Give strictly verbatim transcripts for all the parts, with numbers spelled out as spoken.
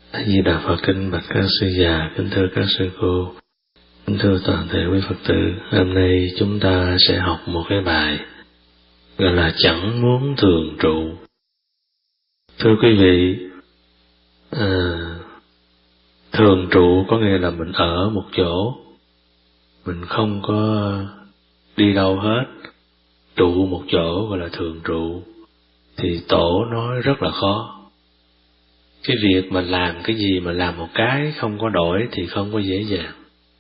A Di Đà Phật. Kinh bạch các sư già, kính thưa các sư cô, kính thưa toàn thể quý Phật tử. Hôm nay chúng ta sẽ học một cái bài gọi là chẳng muốn thường trụ. Thưa quý vị, à, thường trụ có nghĩa là mình ở một chỗ, mình không có đi đâu hết. Trụ một chỗ gọi là thường trụ. Thì tổ nói rất là khó. Cái việc mà làm cái gì mà làm một cái không có đổi thì không có dễ dàng.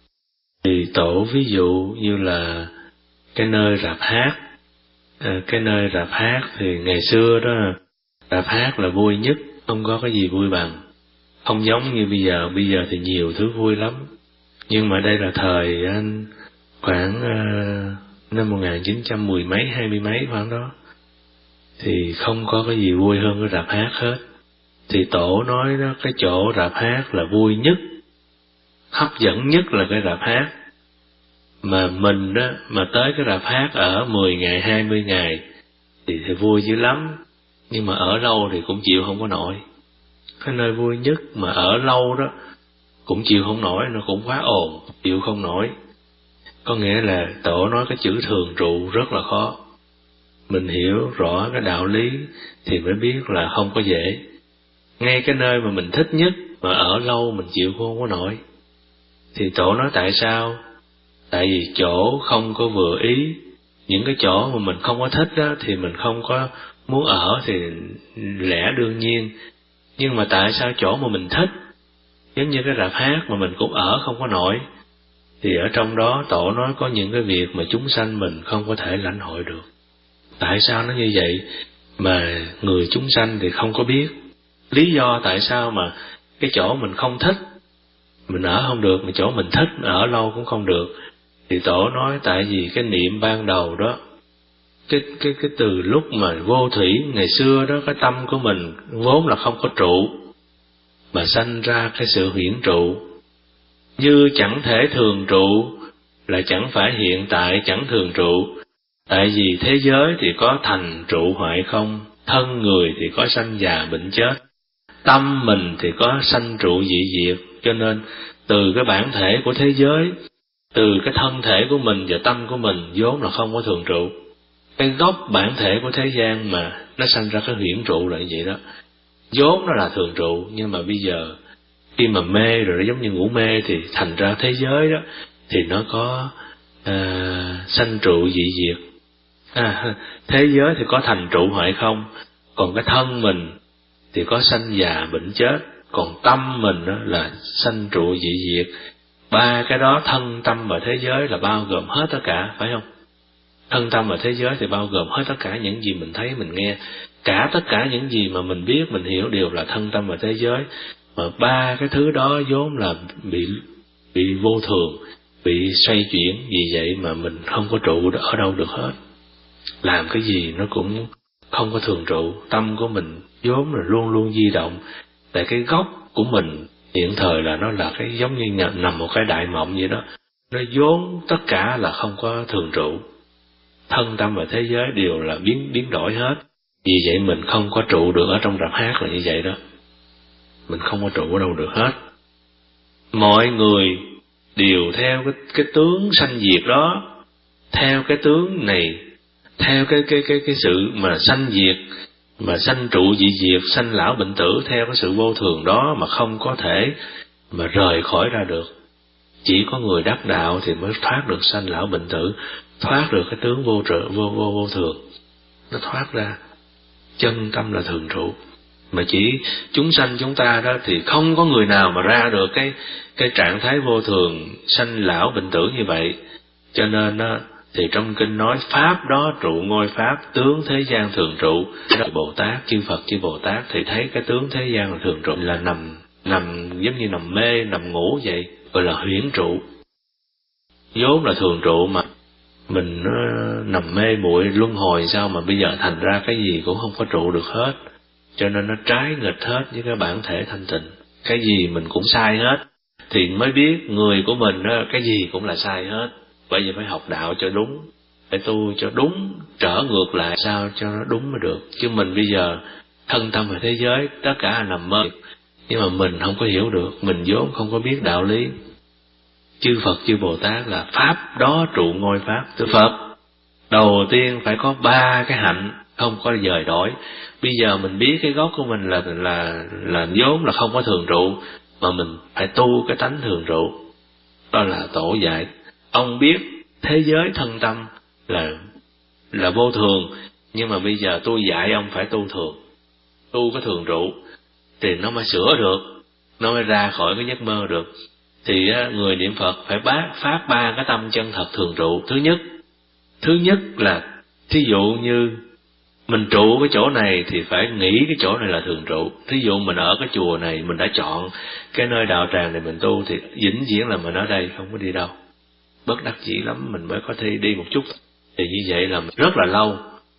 Thì tổ ví dụ như là cái nơi rạp hát, à, cái nơi rạp hát thì ngày xưa đó, rạp hát là vui nhất, không có cái gì vui bằng. Không giống như bây giờ, bây giờ thì nhiều thứ vui lắm. Nhưng mà đây là thời anh khoảng uh, năm một nghìn chín trăm mười mấy, hai mươi mấy khoảng đó, thì không có cái gì vui hơn cái rạp hát hết. Thì tổ nói đó, cái chỗ rạp hát là vui nhất, hấp dẫn nhất là cái rạp hát. Mà mình đó, mà tới cái rạp hát ở mười ngày, hai mươi ngày thì, thì vui dữ lắm. Nhưng mà ở lâu thì cũng chịu không có nổi. Cái nơi vui nhất mà ở lâu đó cũng chịu không nổi, nó cũng quá ồn, chịu không nổi. Có nghĩa là tổ nói cái chữ thường trụ rất là khó. Mình hiểu rõ cái đạo lý thì mới biết là không có dễ. Ngay cái nơi mà mình thích nhất mà ở lâu mình chịu không có nổi. Thì tổ nói tại sao? Tại vì chỗ không có vừa ý. Những cái chỗ mà mình không có thích đó thì mình không có muốn ở thì lẽ đương nhiên. Nhưng mà tại sao chỗ mà mình thích, giống như cái rạp hát mà mình cũng ở không có nổi, thì ở trong đó tổ nói có những cái việc mà chúng sanh mình không có thể lãnh hội được. Tại sao nó như vậy mà người chúng sanh thì không có biết? Lý do tại sao mà cái chỗ mình không thích mình ở không được, mà chỗ mình thích ở lâu cũng không được? Thì tổ nói tại vì cái niệm ban đầu đó, cái cái cái từ lúc mà vô thủy ngày xưa đó, cái tâm của mình vốn là không có trụ, mà sanh ra cái sự huyễn trụ. Như chẳng thể thường trụ là chẳng phải hiện tại chẳng thường trụ. Tại vì thế giới thì có thành trụ hoại không, thân người thì có sanh già bệnh chết, tâm mình thì có sanh trụ dị diệt. Cho nên từ cái bản thể của thế giới, từ cái thân thể của mình và tâm của mình vốn là không có thường trụ. Cái gốc bản thể của thế gian mà nó sanh ra cái huyễn trụ là như vậy đó. Vốn nó là thường trụ, nhưng mà bây giờ khi mà mê rồi, nó giống như ngủ mê, thì thành ra thế giới đó thì nó có à, sanh trụ dị diệt. À, thế giới thì có thành trụ hoại không, còn cái thân mình thì có sanh già bệnh chết, còn tâm mình đó là sanh trụ dị diệt. Ba cái đó, thân tâm và thế giới, là bao gồm hết tất cả, phải không? Thân tâm và thế giới thì bao gồm hết tất cả những gì mình thấy, mình nghe. Cả tất cả những gì mà mình biết, mình hiểu đều là thân tâm và thế giới. Mà ba cái thứ đó vốn là bị bị vô thường, bị xoay chuyển. Vì vậy mà mình không có trụ ở đâu được hết. Làm cái gì nó cũng không có thường trụ. Tâm của mình vốn là luôn luôn di động. Tại cái gốc của mình hiện thời là nó là cái giống như nằm một cái đại mộng vậy đó. Nó vốn tất cả là không có thường trụ. Thân tâm và thế giới đều là biến biến đổi hết. Vì vậy mình không có trụ được ở trong rạp hát là như vậy đó. Mình không có trụ ở đâu được hết. Mọi người đều theo cái, cái tướng sanh diệt đó, theo cái tướng này, theo cái cái cái cái sự mà sanh diệt, mà sanh trụ dị diệt, sanh lão bệnh tử, theo cái sự vô thường đó mà không có thể mà rời khỏi ra được. Chỉ có người đắc đạo thì mới thoát được sanh lão bệnh tử, thoát được cái tướng vô trợ vô vô vô thường, nó thoát ra. Chân tâm là thường trụ. Mà chỉ chúng sanh chúng ta đó thì không có người nào mà ra được cái cái trạng thái vô thường, sanh lão bệnh tử như vậy. Cho nên đó, thì trong kinh nói pháp đó trụ ngôi pháp, tướng thế gian thường trụ. Bồ Tát, chư Phật, chư Bồ Tát thì thấy cái tướng thế gian là thường trụ, là nằm nằm giống như nằm mê, nằm ngủ vậy, gọi là huyễn trụ. Vốn là thường trụ mà mình nó nằm mê muội luân hồi, sao mà bây giờ thành ra cái gì cũng không có trụ được hết. Cho nên nó trái nghịch hết với cái bản thể thanh tịnh. Cái gì mình cũng sai hết, thì mới biết người của mình đó, cái gì cũng là sai hết. Bởi vì phải học đạo cho đúng, phải tu cho đúng, trở ngược lại sao cho nó đúng mới được. Chứ mình bây giờ thân tâm và thế giới tất cả là nằm mơ. Nhưng mà mình không có hiểu được, mình vốn không có biết đạo lý. Chư Phật chư Bồ Tát là pháp đó trụ ngôi pháp. Thưa Phật, đầu tiên phải có ba cái hạnh không có dời đổi. Bây giờ mình biết cái gốc của mình là là là vốn là không có thường trụ, mà mình phải tu cái tánh thường trụ. Đó là tổ dạy. Ông biết thế giới thân tâm là là vô thường, nhưng mà bây giờ tôi dạy ông phải tu thường, tu cái thường trụ, thì nó mới sửa được, nó mới ra khỏi cái giấc mơ được. Thì người niệm Phật phải bác phát ba cái tâm chân thật thường trụ. Thứ nhất, thứ nhất là thí dụ như mình trụ cái chỗ này thì phải nghĩ cái chỗ này là thường trụ. Thí dụ mình ở cái chùa này, mình đã chọn cái nơi đạo tràng này mình tu, thì vĩnh viễn là mình ở đây, không có đi đâu. Bất đắc dĩ lắm mình mới có thể đi một chút. Thì như vậy là rất là lâu.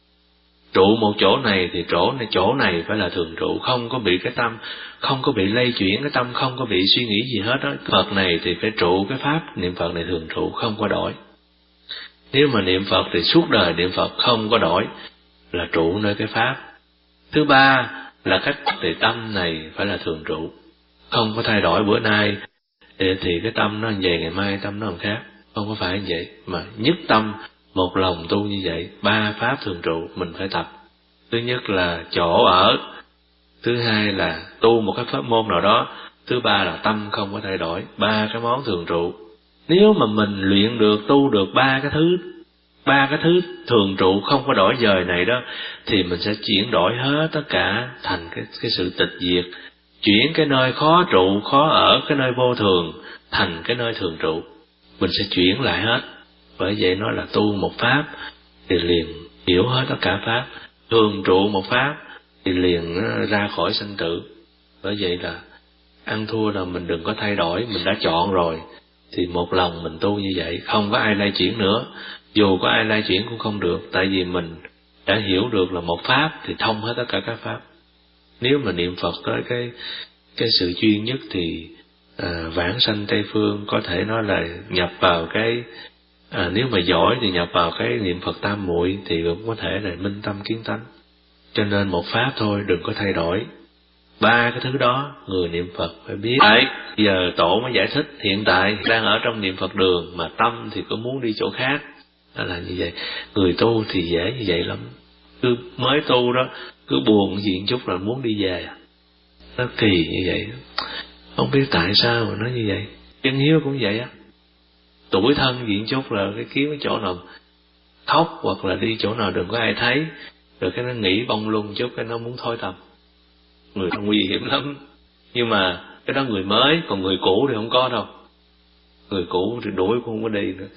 Trụ một chỗ này thì chỗ này chỗ này phải là thường trụ, không có bị cái tâm, không có bị lay chuyển cái tâm, không có bị suy nghĩ gì hết đó. Phật này thì phải trụ cái pháp niệm Phật này thường trụ, không có đổi. Nếu mà niệm Phật thì suốt đời niệm Phật không có đổi, là trụ nơi cái pháp. Thứ ba là cách thì tâm này phải là thường trụ, không có thay đổi. Bữa nay thì cái tâm nó như vậy, ngày mai tâm nó làm khác, không có phải như vậy, mà nhất tâm một lòng tu như vậy. Ba pháp thường trụ mình phải tập. Thứ nhất là chỗ ở, thứ hai là tu một cái pháp môn nào đó, thứ ba là tâm không có thay đổi. Ba cái món thường trụ. Nếu mà mình luyện được, tu được ba cái thứ ba cái thứ thường trụ không có đổi dời này đó, thì mình sẽ chuyển đổi hết tất cả thành cái cái sự tịch diệt, chuyển cái nơi khó trụ khó ở, cái nơi vô thường thành cái nơi thường trụ. Mình sẽ chuyển lại hết. Bởi vậy nó là tu một pháp thì liền hiểu hết tất cả pháp, thường trụ một pháp thì liền ra khỏi sanh tử. Bởi vậy là ăn thua là mình đừng có thay đổi, mình đã chọn rồi thì một lòng mình tu như vậy, không có ai lay chuyển nữa. Dù có ai lay chuyển cũng không được, tại vì mình đã hiểu được là một pháp thì thông hết tất cả các pháp. Nếu mà niệm Phật tới cái cái sự chuyên nhất thì à, vãng sanh Tây Phương, có thể nói là nhập vào cái à, nếu mà giỏi thì nhập vào cái niệm Phật tam muội, thì cũng có thể là minh tâm kiến tánh. Cho nên một pháp thôi, đừng có thay đổi. Ba cái thứ đó người niệm Phật phải biết. Đấy, giờ tổ mới giải thích, hiện tại đang ở trong niệm Phật đường mà tâm thì có muốn đi chỗ khác. Đó là như vậy. Người tu thì dễ như vậy lắm. Cứ mới tu đó, cứ buồn gì một chút là muốn đi về. Nó kỳ như vậy. Không biết tại sao mà nó như vậy. Chân hiếu cũng vậy á. Tuổi thân gì một chút là cái kiếm cái chỗ nào khóc, hoặc là đi chỗ nào đừng có ai thấy, rồi cái nó nghĩ bông luôn chút, cái nó muốn thôi tâm. Người ta nguy hiểm lắm. Nhưng mà cái đó người mới, còn người cũ thì không có đâu. Người cũ thì đuổi cũng không có đi nữa.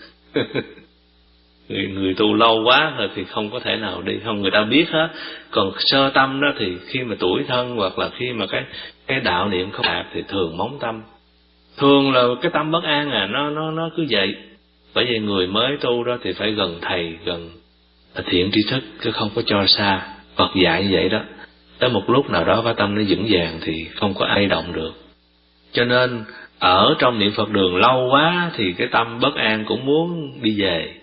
người, người tu lâu quá rồi thì không có thể nào đi, không, người ta biết hết. Còn sơ tâm đó thì khi mà tuổi thân, hoặc là khi mà cái cái đạo niệm không đạt thì thường móng tâm. Thường là cái tâm bất an à, nó nó nó cứ vậy. Bởi vậy người mới tu đó thì phải gần thầy, gần thiện tri thức, chứ không có cho xa. Phật dạy như vậy đó. Tới một lúc nào đó cái tâm nó vững vàng thì không có ai động được. Cho nên ở trong niệm Phật đường lâu quá thì cái tâm bất an cũng muốn đi về.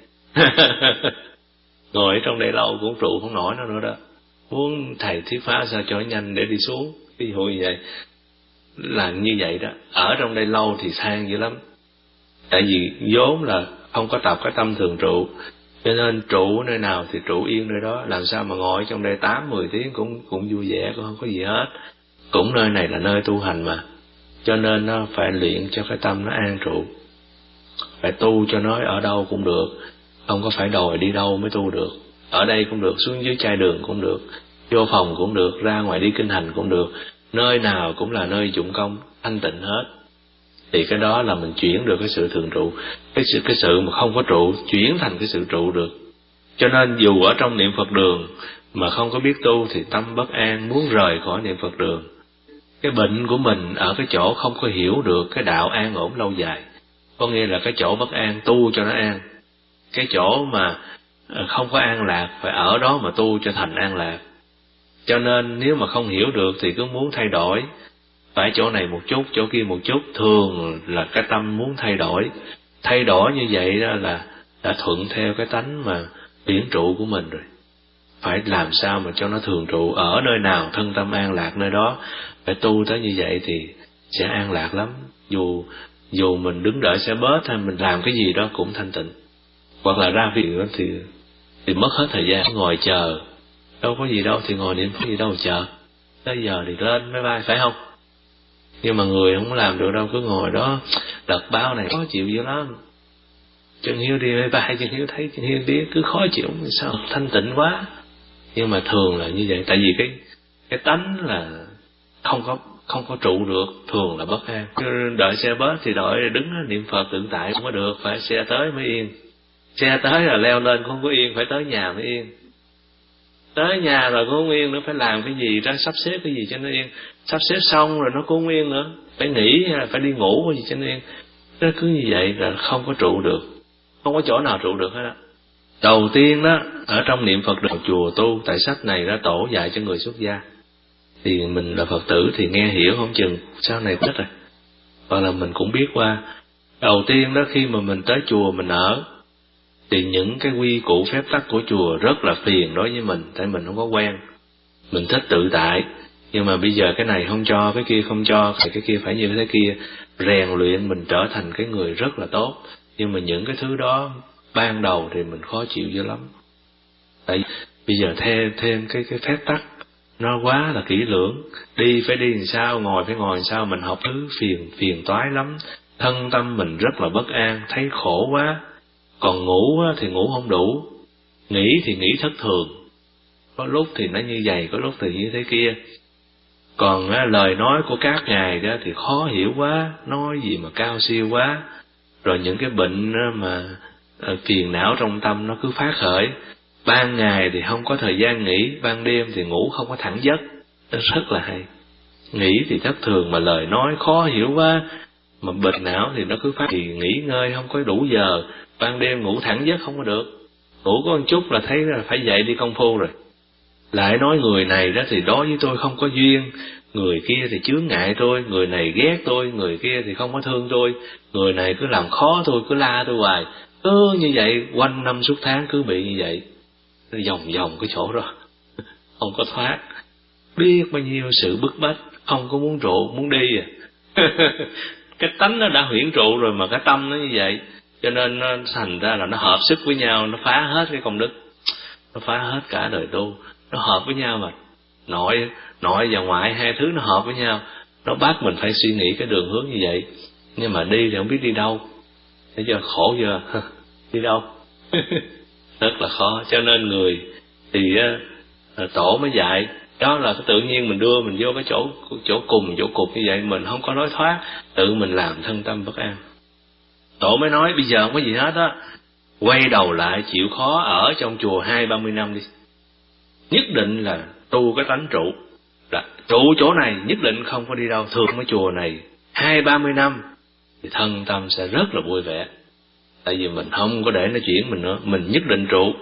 Ngồi ở trong đây lâu cũng trụ không nổi nó nữa đó. Muốn thầy thuyết pháp sao cho nhanh để đi xuống. Ví dụ như vậy. Là như vậy đó. Ở trong đây lâu thì than dữ lắm. Tại vì vốn là không có tập cái tâm thường trụ, cho nên trụ nơi nào thì trụ yên nơi đó. Làm sao mà ngồi trong đây tám mười tiếng cũng cũng vui vẻ, cũng không có gì hết. Cũng nơi này là nơi tu hành mà. Cho nên nó phải luyện cho cái tâm nó an trụ. Phải tu cho nó ở đâu cũng được, không có phải đòi đi đâu mới tu được. Ở đây cũng được, xuống dưới chai đường cũng được, vô phòng cũng được, ra ngoài đi kinh hành cũng được. Nơi nào cũng là nơi dụng công thanh tịnh hết. Thì cái đó là mình chuyển được cái sự thường trụ. Cái sự, cái sự mà không có trụ chuyển thành cái sự trụ được. Cho nên dù ở trong niệm Phật đường mà không có biết tu thì tâm bất an, muốn rời khỏi niệm Phật đường. Cái bệnh của mình ở cái chỗ không có hiểu được cái đạo an ổn lâu dài. Có nghĩa là cái chỗ bất an tu cho nó an. Cái chỗ mà không có an lạc phải ở đó mà tu cho thành an lạc. Cho nên nếu mà không hiểu được thì cứ muốn thay đổi, phải chỗ này một chút, chỗ kia một chút. Thường là cái tâm muốn thay đổi. Thay đổi như vậy đó là đã thuận theo cái tánh mà điển trụ của mình rồi. phải làm sao mà cho nó thường trụ, ở nơi nào thân tâm an lạc nơi đó. Phải tu tới như vậy thì sẽ an lạc lắm. Dù dù mình đứng đợi xe bus hay mình làm cái gì đó cũng thanh tịnh. Hoặc là ra việc đó thì thì mất hết thời gian ngồi chờ, đâu có gì đâu thì ngồi niệm Phật gì đâu chờ. Tới giờ thì lên máy bay, phải không? Nhưng mà người không làm được đâu, cứ ngồi đó đợt báo này khó chịu dữ lắm. Chân Hiếu đi máy bay, Chân Hiếu thấy Chân Hiếu đi cứ khó chịu, sao thanh tịnh quá. Nhưng mà thường là như vậy, tại vì cái cái tánh là không có không có trụ được, thường là bất an. Đợi xe bus thì đợi đứng niệm Phật tự tại không có được, phải xe tới mới yên. Xe tới là leo lên cũng không có yên, phải tới nhà mới yên. Tới nhà rồi cũng không yên nữa, phải làm cái gì đó, sắp xếp cái gì cho nó yên. Sắp xếp xong rồi nó cũng không yên nữa, phải nghỉ hay là phải đi ngủ cái gì cho nó yên. Nó cứ như vậy là không có trụ được, không có chỗ nào trụ được hết á. Đầu tiên đó, ở trong niệm Phật đường chùa tu, tại sách này đã tổ dạy cho người xuất gia. Thì mình là Phật tử thì nghe hiểu không chừng, sau này thích rồi. Hoặc là mình cũng biết qua. Đầu tiên đó, khi mà mình tới chùa mình ở, thì những cái quy củ phép tắc của chùa rất là phiền đối với mình, tại mình không có quen. Mình thích tự tại, nhưng mà bây giờ cái này không cho, cái kia không cho, cái kia phải như thế kia. Rèn luyện mình trở thành cái người rất là tốt. Nhưng mà những cái thứ đó ban đầu thì mình khó chịu dữ lắm. Tại bây giờ thêm thêm cái cái phép tắc nó quá là kỹ lưỡng, đi phải đi làm sao, ngồi phải ngồi làm sao, mình học thứ phiền phiền toái lắm. Thân tâm mình rất là bất an, thấy khổ quá. Còn ngủ thì ngủ không đủ, nghĩ thì nghĩ thất thường, có lúc thì nó như vậy, có lúc thì như thế kia. Còn á, lời nói của các ngài đó thì khó hiểu quá, nói gì mà cao siêu quá. Rồi những cái bệnh mà phiền não trong tâm nó cứ phát khởi. Ban ngày thì không có thời gian nghỉ, ban đêm thì ngủ không có thẳng giấc. Nó rất là hay. Nghĩ thì thất thường mà lời nói khó hiểu quá. Mà bệnh não thì nó cứ phát, thì nghỉ ngơi không có đủ giờ, ban đêm ngủ thẳng giấc không có được. Ngủ có một chút là thấy là phải dậy đi công phu rồi. Lại nói người này đó thì đối với tôi không có duyên, người kia thì chướng ngại tôi, người này ghét tôi, người kia thì không có thương tôi, người này cứ làm khó tôi, cứ la tôi hoài. Cứ như vậy, quanh năm suốt tháng cứ bị như vậy. Nó vòng vòng cái chỗ đó, không có thoát. Biết bao nhiêu sự bức bách, không có muốn trụ, muốn đi à. Cái tánh nó đã huyễn trụ rồi mà cái tâm nó như vậy. Cho nên nó thành ra là nó hợp sức với nhau, nó phá hết cái công đức, nó phá hết cả đời tu. Nó hợp với nhau mà, nội nội và ngoại hai thứ nó hợp với nhau, nó bắt mình phải suy nghĩ cái đường hướng như vậy. Nhưng mà đi thì không biết đi đâu, thấy chưa, khổ chưa. Đi đâu rất là khó. Cho nên người thì tổ mới dạy đó là cái tự nhiên mình đưa mình vô cái chỗ chỗ cùng chỗ cục như vậy, mình không có lối thoát, tự mình làm thân tâm bất an. Tổ mới nói bây giờ không có gì hết á, quay đầu lại chịu khó ở trong chùa hai ba mươi năm đi, nhất định là tu cái tánh trụ. Là trụ chỗ này nhất định không có đi đâu. Thường cái chùa này hai ba mươi năm thì thân tâm sẽ rất là vui vẻ, tại vì mình không có để nó chuyển mình nữa, mình nhất định trụ.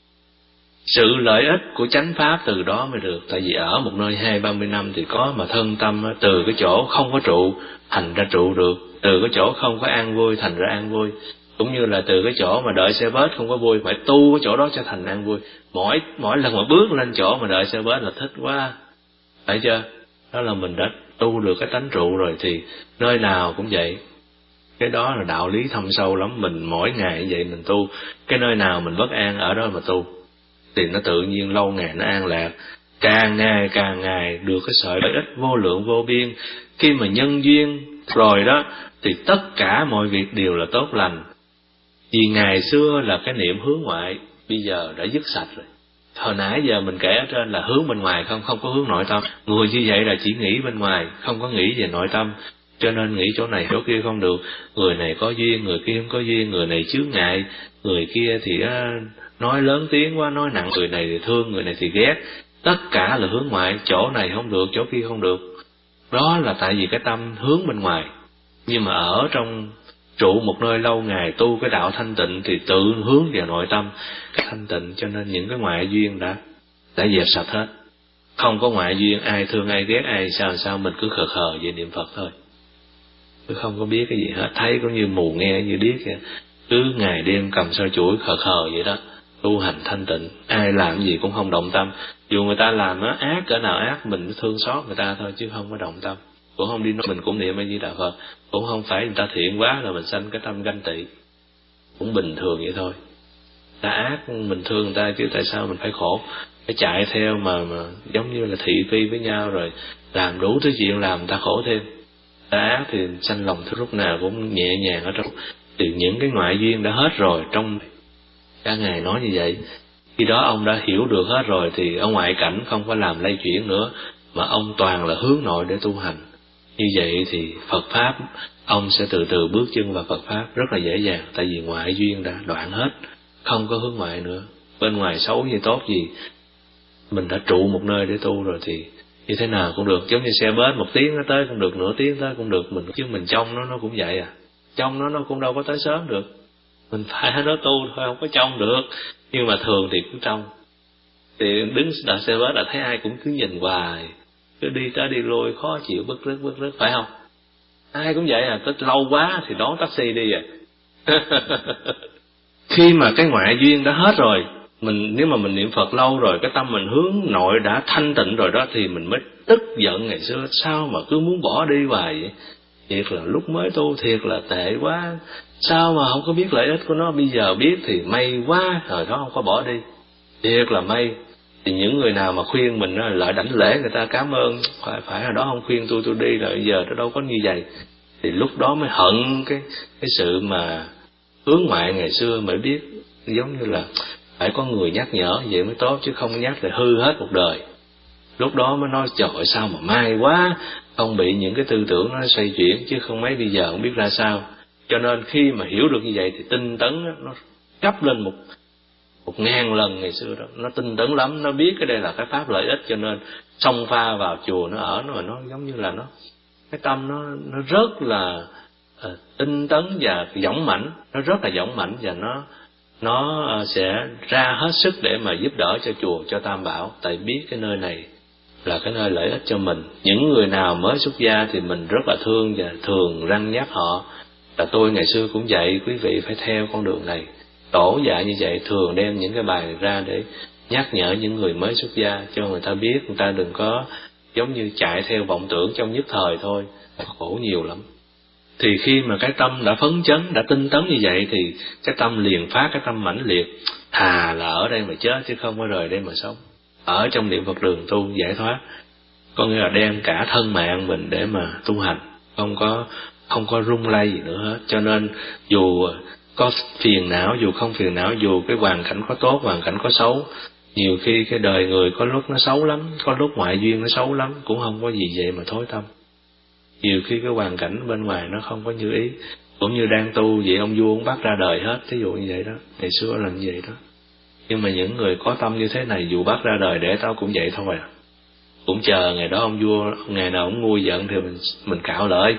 Sự lợi ích của chánh pháp từ đó mới được. Tại vì ở một nơi hai ba mươi năm thì có, mà thân tâm từ cái chỗ không có trụ thành ra trụ được, từ cái chỗ không có an vui thành ra an vui. Cũng như là từ cái chỗ mà đợi xe bus không có vui, phải tu cái chỗ đó cho thành an vui. Mỗi mỗi lần mà bước lên chỗ mà đợi xe bus là thích quá, phải chưa? Đó là mình đã tu được cái tánh trụ rồi, thì nơi nào cũng vậy. Cái đó là đạo lý thâm sâu lắm. Mình mỗi ngày như vậy mình tu, cái nơi nào mình bất an ở đó mà tu, thì nó tự nhiên lâu ngày nó an lạc. Càng ngày càng ngày được cái sợi lợi ích vô lượng vô biên. Khi mà nhân duyên rồi đó thì tất cả mọi việc đều là tốt lành. Vì ngày xưa là cái niệm hướng ngoại, bây giờ đã dứt sạch rồi. Hồi nãy giờ mình kể ở trên là hướng bên ngoài không, không có hướng nội tâm. Người như vậy là chỉ nghĩ bên ngoài, không có nghĩ về nội tâm. Cho nên nghĩ chỗ này chỗ kia không được. Người này có duyên, người kia không có duyên, người này chướng ngại, người kia thì nói lớn tiếng quá, nói nặng, người này thì thương, người này thì ghét. Tất cả là hướng ngoại, chỗ này không được, chỗ kia không được. Đó là tại vì cái tâm hướng bên ngoài. Nhưng mà ở trong trụ một nơi lâu ngày tu cái đạo thanh tịnh thì tự hướng vào nội tâm cái thanh tịnh. Cho nên những cái ngoại duyên đã đã dẹp sạch hết. Không có ngoại duyên, ai thương ai ghét ai sao sao, mình cứ khờ khờ về niệm Phật thôi, cứ không có biết cái gì hết. Thấy cũng như mù nghe như điếc vậy, cứ ngày đêm cầm soi chuỗi khờ khờ vậy đó, tu hành thanh tịnh, ai làm gì cũng không động tâm. Dù người ta làm nó ác cỡ nào ác, mình thương xót người ta thôi chứ không có động tâm. Cũng không đi nói mình cũng niệm A Di Đà Phật, cũng không phải người ta thiện quá là mình sanh cái tâm ganh tị, cũng bình thường vậy thôi. Ta ác mình thương người ta chứ tại sao mình phải khổ, phải chạy theo mà, mà giống như là thị phi với nhau rồi làm đủ thứ chuyện làm người ta khổ thêm. Ta ác thì sanh lòng thứ lúc nào cũng nhẹ nhàng ở trong, thì những cái ngoại duyên đã hết rồi. Trong các ngài nói như vậy, khi đó ông đã hiểu được hết rồi thì ở ngoại cảnh không có làm lay chuyển nữa, mà ông toàn là hướng nội để tu hành. Như vậy thì Phật Pháp ông sẽ từ từ bước chân vào Phật Pháp rất là dễ dàng, tại vì ngoại duyên đã đoạn hết, không có hướng ngoại nữa. Bên ngoài xấu gì tốt gì, mình đã trụ một nơi để tu rồi thì như thế nào cũng được. Giống như xe bus một tiếng nó tới cũng được, nửa tiếng tới cũng được, mình chứ mình trong nó nó cũng vậy à. Trong nó nó cũng đâu có tới sớm được, mình phải nó tu thôi, không có trong được. Nhưng mà thường thì cũng trong, thì đứng đợi xe bus là thấy ai cũng cứ nhìn hoài, cứ đi tới đi lui khó chịu, bức rứt bức rứt, phải không? Ai cũng vậy à, tới lâu quá thì đón taxi đi à. Khi mà cái ngoại duyên đã hết rồi, mình nếu mà mình niệm Phật lâu rồi, cái tâm mình hướng nội đã thanh tịnh rồi đó, thì mình mới tức giận ngày xưa sao mà cứ muốn bỏ đi hoài vậy. Thiệt là lúc mới tu thiệt là tệ quá, sao mà không có biết lợi ích của nó, bây giờ biết thì may quá, thời đó không có bỏ đi, thiệt là may. Thì những người nào mà khuyên mình lại đảnh lễ người ta cảm ơn, phải phải là đó không khuyên tôi tôi đi, là bây giờ nó đâu có như vậy. Thì lúc đó mới hận cái cái sự mà hướng ngoại ngày xưa, mới biết giống như là phải có người nhắc nhở vậy mới tốt, chứ không nhắc thì hư hết một đời. Lúc đó mới nói trời sao mà may quá, không bị những cái tư tưởng nó xoay chuyển, chứ không mấy bây giờ không biết ra sao. Cho nên khi mà hiểu được như vậy thì tinh tấn nó gấp lên một một ngàn lần ngày xưa đó, nó tinh tấn lắm, nó biết cái đây là cái pháp lợi ích, cho nên xông pha vào chùa nó ở nó, nó giống như là nó cái tâm nó nó rất là uh, tinh tấn và dũng mãnh, nó rất là dũng mãnh, và nó nó uh, sẽ ra hết sức để mà giúp đỡ cho chùa, cho Tam Bảo, tại biết cái nơi này là cái nơi lợi ích cho mình. Những người nào mới xuất gia thì mình rất là thương và thường răn nhắc họ, là tôi ngày xưa cũng vậy, quý vị phải theo con đường này. Tổ dạy như vậy, thường đem những cái bài ra để nhắc nhở những người mới xuất gia, cho người ta biết, người ta đừng có giống như chạy theo vọng tưởng trong nhất thời thôi, khổ nhiều lắm. Thì khi mà cái tâm đã phấn chấn, đã tinh tấn như vậy thì cái tâm liền phát, cái tâm mãnh liệt, thà là ở đây mà chết chứ không có rời đây mà sống. Ở trong niệm Phật đường tu giải thoát, có nghĩa là đem cả thân mạng mình để mà tu hành, không có không có rung lay gì nữa hết. Cho nên dù có phiền não, dù không phiền não, dù cái hoàn cảnh có tốt, hoàn cảnh có xấu, nhiều khi cái đời người có lúc nó xấu lắm, có lúc ngoại duyên nó xấu lắm, cũng không có gì vậy mà thối tâm. Nhiều khi cái hoàn cảnh bên ngoài nó không có như ý, cũng như đang tu vậy, ông vua ông bắt ra đời hết, ví dụ như vậy đó, ngày xưa là như vậy đó. Nhưng mà những người có tâm như thế này, dù bắt ra đời để tao cũng vậy thôi à, cũng chờ ngày đó ông vua ngày nào ông nguôi giận thì mình mình cạo lợi.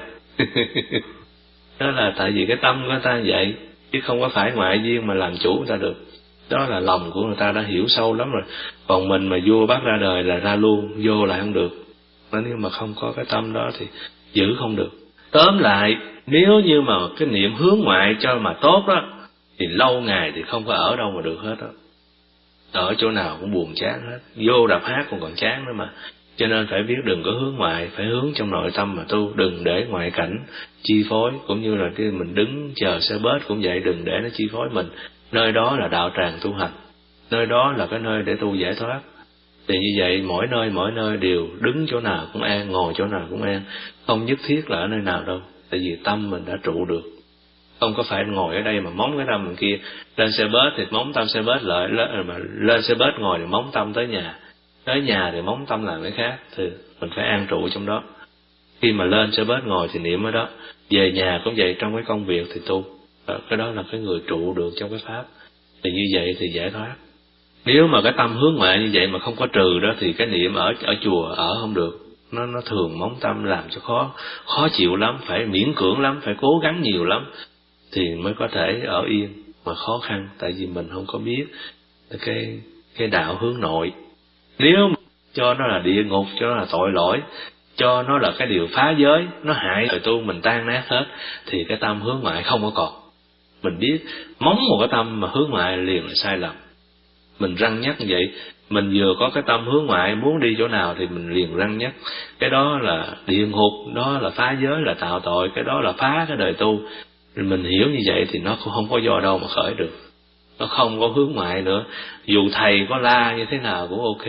Đó là tại vì cái tâm của người ta vậy, chứ không có phải ngoại duyên mà làm chủ người ta được. Đó là lòng của người ta đã hiểu sâu lắm rồi. Còn mình mà vua bắt ra đời là ra luôn, vô lại không được. Nếu mà không có cái tâm đó thì giữ không được. Tóm lại, nếu như mà cái niệm hướng ngoại cho mà tốt đó, thì lâu ngày thì không có ở đâu mà được hết đó. Ở chỗ nào cũng buồn chán hết, vô đập hát còn còn chán nữa mà. Cho nên phải biết đừng có hướng ngoại, phải hướng trong nội tâm mà tu, đừng để ngoại cảnh chi phối. Cũng như là khi mình đứng chờ xe bus cũng vậy, đừng để nó chi phối mình. Nơi đó là đạo tràng tu hành, nơi đó là cái nơi để tu giải thoát. Thì như vậy mỗi nơi mỗi nơi đều đứng chỗ nào cũng an, ngồi chỗ nào cũng an, không nhất thiết là ở nơi nào đâu. Tại vì tâm mình đã trụ được, không có phải ngồi ở đây mà móng cái tâm mình kia. Lên xe bus thì móng tâm xe bus lại, mà lên xe bus ngồi thì móng tâm tới nhà, tới nhà thì móng tâm làm cái khác. Thì mình phải an trụ trong đó. Khi mà lên xe bus ngồi thì niệm ở đó, về nhà cũng vậy, trong cái công việc thì tu. Cái đó là cái người trụ được trong cái pháp. Thì như vậy thì giải thoát. Nếu mà cái tâm hướng ngoại như vậy mà không có trừ đó, thì cái niệm ở ở chùa ở không được. Nó nó thường móng tâm làm cho khó khó chịu lắm, phải miễn cưỡng lắm, phải cố gắng nhiều lắm thì mới có thể ở yên, mà khó khăn. Tại vì mình không có biết cái cái đạo hướng nội. Nếu cho nó là địa ngục, cho nó là tội lỗi, cho nó là cái điều phá giới, nó hại đời tu mình tan nát hết, thì cái tâm hướng ngoại không có còn. Mình biết móng một cái tâm mà hướng ngoại liền là sai lầm. Mình răn nhắc như vậy, mình vừa có cái tâm hướng ngoại, muốn đi chỗ nào thì mình liền răn nhắc. Cái đó là địa ngục, đó là phá giới, là tạo tội, cái đó là phá cái đời tu. Mình hiểu như vậy thì nó cũng không có do đâu mà khởi được. Nó không có hướng ngoại nữa. Dù thầy có la như thế nào cũng ok.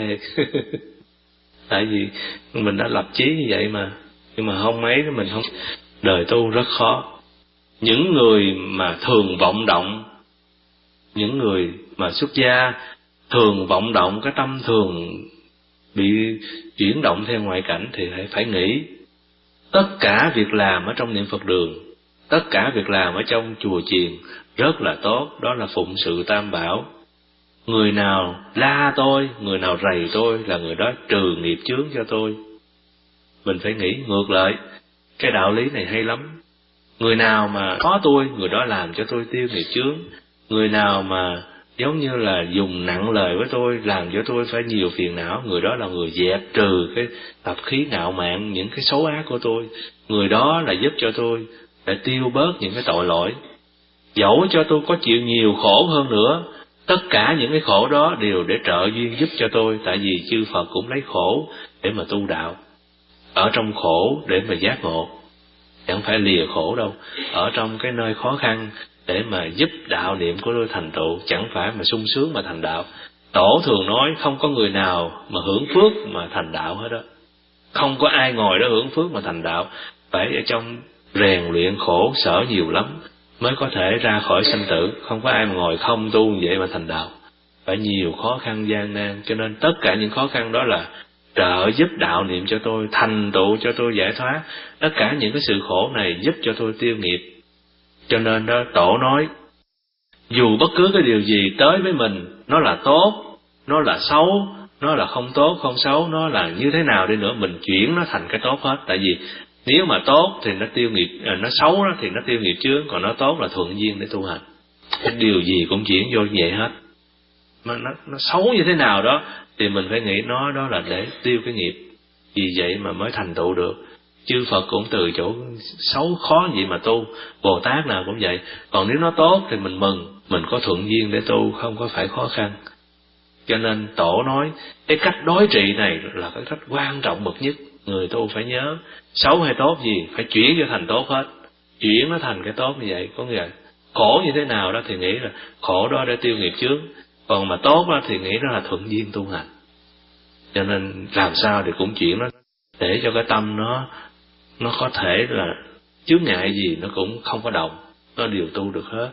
Tại vì mình đã lập chí như vậy mà. Nhưng mà không mấy, mình không. Đời tu rất khó. Những người mà thường vọng động, những người mà xuất gia thường vọng động, cái tâm thường bị chuyển động theo ngoại cảnh thì phải phải nghĩ. Tất cả việc làm ở trong niệm Phật đường, tất cả việc làm ở trong chùa chiền rất là tốt, đó là phụng sự Tam Bảo. Người nào la tôi, người nào rầy tôi là người đó trừ nghiệp chướng cho tôi. Mình phải nghĩ ngược lại, cái đạo lý này hay lắm. Người nào mà có tôi, người đó làm cho tôi tiêu nghiệp chướng. Người nào mà giống như là dùng nặng lời với tôi, làm cho tôi phải nhiều phiền não, người đó là người dẹp trừ cái tập khí ngạo mạn, những cái xấu ác của tôi. Người đó là giúp cho tôi để tiêu bớt những cái tội lỗi. Dẫu cho tôi có chịu nhiều khổ hơn nữa, tất cả những cái khổ đó đều để trợ duyên giúp cho tôi. Tại vì chư Phật cũng lấy khổ để mà tu đạo, ở trong khổ để mà giác ngộ, chẳng phải lìa khổ đâu. Ở trong cái nơi khó khăn để mà giúp đạo niệm của tôi thành tựu, chẳng phải mà sung sướng mà thành đạo. Tổ thường nói không có người nào mà hưởng phước mà thành đạo hết đó. Không có ai ngồi đó hưởng phước mà thành đạo. Phải ở trong rèn luyện khổ sở nhiều lắm mới có thể ra khỏi sanh tử. Không có ai mà ngồi không tu như vậy mà thành đạo. Phải nhiều khó khăn gian nan. Cho nên tất cả những khó khăn đó là trợ giúp đạo niệm cho tôi, thành tựu cho tôi giải thoát. Tất cả những cái sự khổ này giúp cho tôi tiêu nghiệp. Cho nên đó Tổ nói, dù bất cứ cái điều gì tới với mình, nó là tốt, nó là xấu, nó là không tốt, không xấu, nó là như thế nào đi nữa, mình chuyển nó thành cái tốt hết. Tại vì nếu mà tốt thì nó tiêu nghiệp, nó xấu đó thì nó tiêu nghiệp chướng, còn nó tốt là thuận duyên để tu hành. Cái điều gì cũng chuyển vô như vậy hết. Mà nó, nó xấu như thế nào đó thì mình phải nghĩ nó đó là để tiêu cái nghiệp. Vì vậy mà mới thành tựu được. Chư Phật cũng từ chỗ xấu khó gì mà tu, Bồ Tát nào cũng vậy. Còn nếu nó tốt thì mình mừng, mình có thuận duyên để tu, không có phải khó khăn. Cho nên Tổ nói cái cách đối trị này là cái cách quan trọng bậc nhất. Người tu phải nhớ, xấu hay tốt gì phải chuyển cho thành tốt hết. Chuyển nó thành cái tốt như vậy. Có nghĩa là khổ như thế nào đó thì nghĩ là khổ đó để tiêu nghiệp chướng, còn mà tốt đó thì nghĩ đó là thuận duyên tu hành. Cho nên làm sao thì cũng chuyển nó để cho cái tâm nó nó có thể là chướng ngại gì nó cũng không có động, nó đều tu được hết.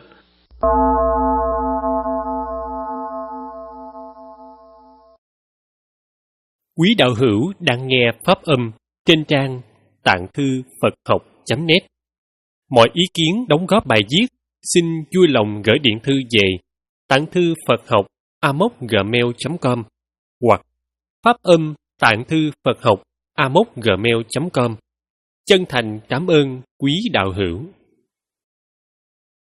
Quý đạo hữu đang nghe pháp âm trên trang tạng thư Phật học chấm net. Mọi ý kiến đóng góp bài viết xin vui lòng gửi điện thư về tạng thư Phật học a mốc gmail chấm com hoặc pháp âm tạng thư Phật học a mốc gmail chấm com. Chân thành cảm ơn quý đạo hữu.